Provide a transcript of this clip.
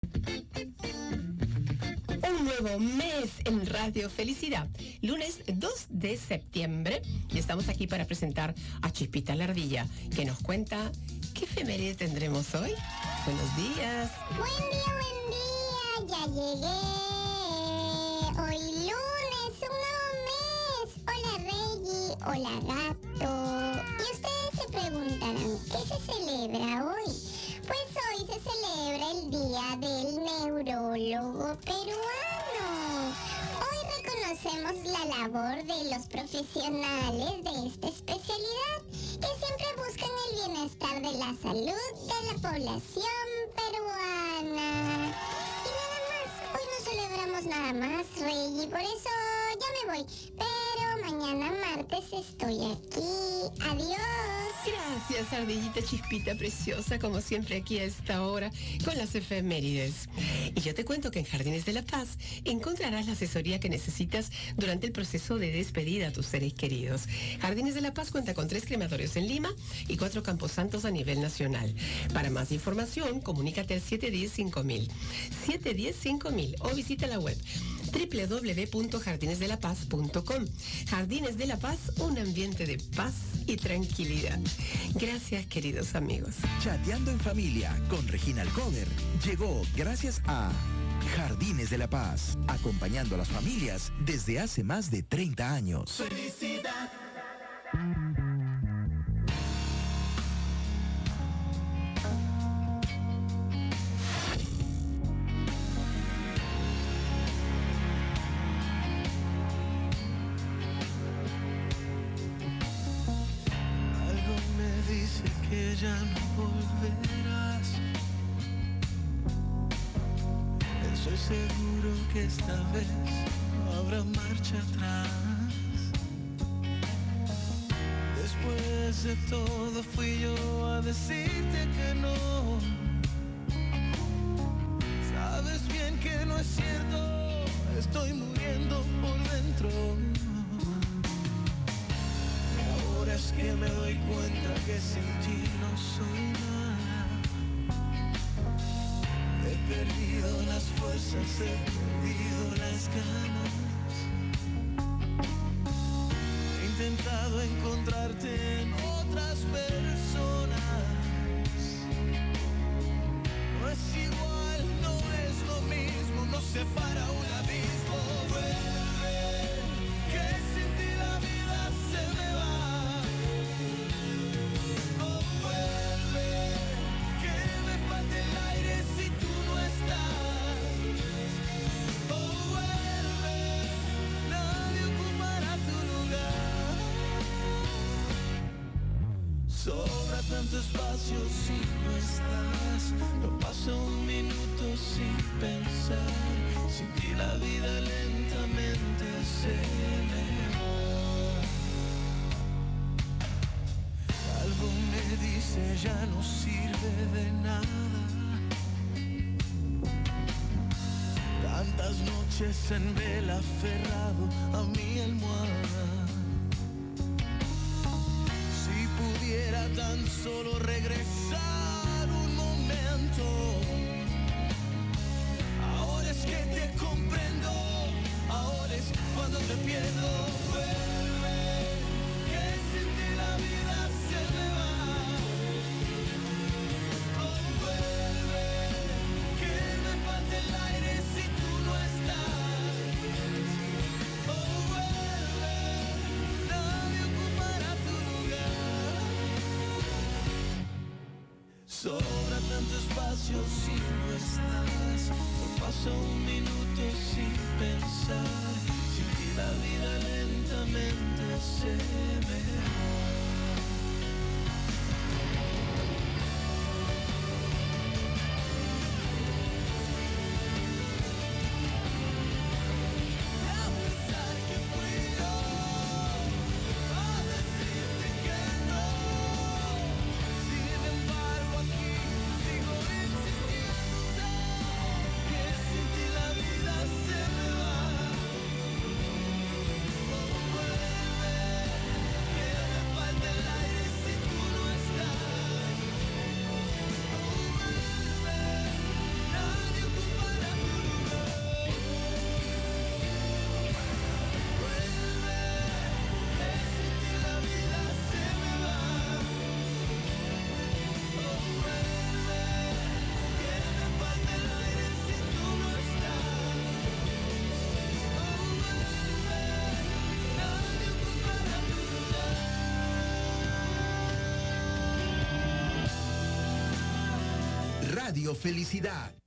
Un nuevo mes en Radio Felicidad, lunes 2 de septiembre, y estamos aquí para presentar a Chispita la Ardilla, que nos cuenta qué efeméride tendremos hoy. Buenos días. Buen día, ya llegué. Hoy lunes, un nuevo mes. Hola Reggie, hola Gato. Y ustedes se preguntarán, ¿qué se celebra hoy? Pues hoy se celebra el Día del Neurólogo Peruano. Hoy reconocemos la labor de los profesionales de esta especialidad que siempre buscan el bienestar de la salud de la población peruana. Y nada más, hoy no celebramos nada más, Rey, y por eso ya me voy. Pero mañana martes estoy aquí. Adiós. Gracias, Ardillita Chispita preciosa, como siempre aquí a esta hora con las efemérides. Y yo te cuento que en Jardines de la Paz encontrarás la asesoría que necesitas durante el proceso de despedida a tus seres queridos. Jardines de la Paz cuenta con 3 crematorios en Lima y 4 camposantos a nivel nacional. Para más información, comunícate al 710-5000. 710-5000 o visita la web www.jardinesdelapaz.com. Jardines de la Paz, un ambiente de paz y tranquilidad. Gracias, queridos amigos. Chateando en familia con Regina Alcover llegó gracias a Jardines de la Paz, acompañando a las familias desde hace más de 30 años. Felicidad. Que ya no volverás. Estoy seguro que esta vez no habrá marcha atrás. Después de todo fui yo a decirte que no. Sabes bien que no es cierto, estoy muriendo por dentro. Ahora es que me doy cuenta que sin ti no soy nada. He perdido las fuerzas, he perdido las ganas. He intentado encontrarte en otras personas. No es igual, no es lo mismo, nos separa un abismo. Vuelve, que sin ti la vida se me va. Sobra tanto espacio si no estás. No pasa un minuto sin pensar. Sin ti la vida lentamente se me va. Algo me dice ya no sirve de nada. Tantas noches en vela aferrado a mi almohada. Pudiera tan solo regresar un momento. Ahora es que te comprendo, ahora es cuando te pierdo. Vuelve, que sin ti la vida se me va. Oh, vuelve, que me falta el aire si tú no estás. Oh, vuelve, nadie ocupará tu lugar. Sobra tanto espacio si no estás. No pasa un minuto sin pensar. Sin ti la vida lentamente se me va. Radio Felicidad.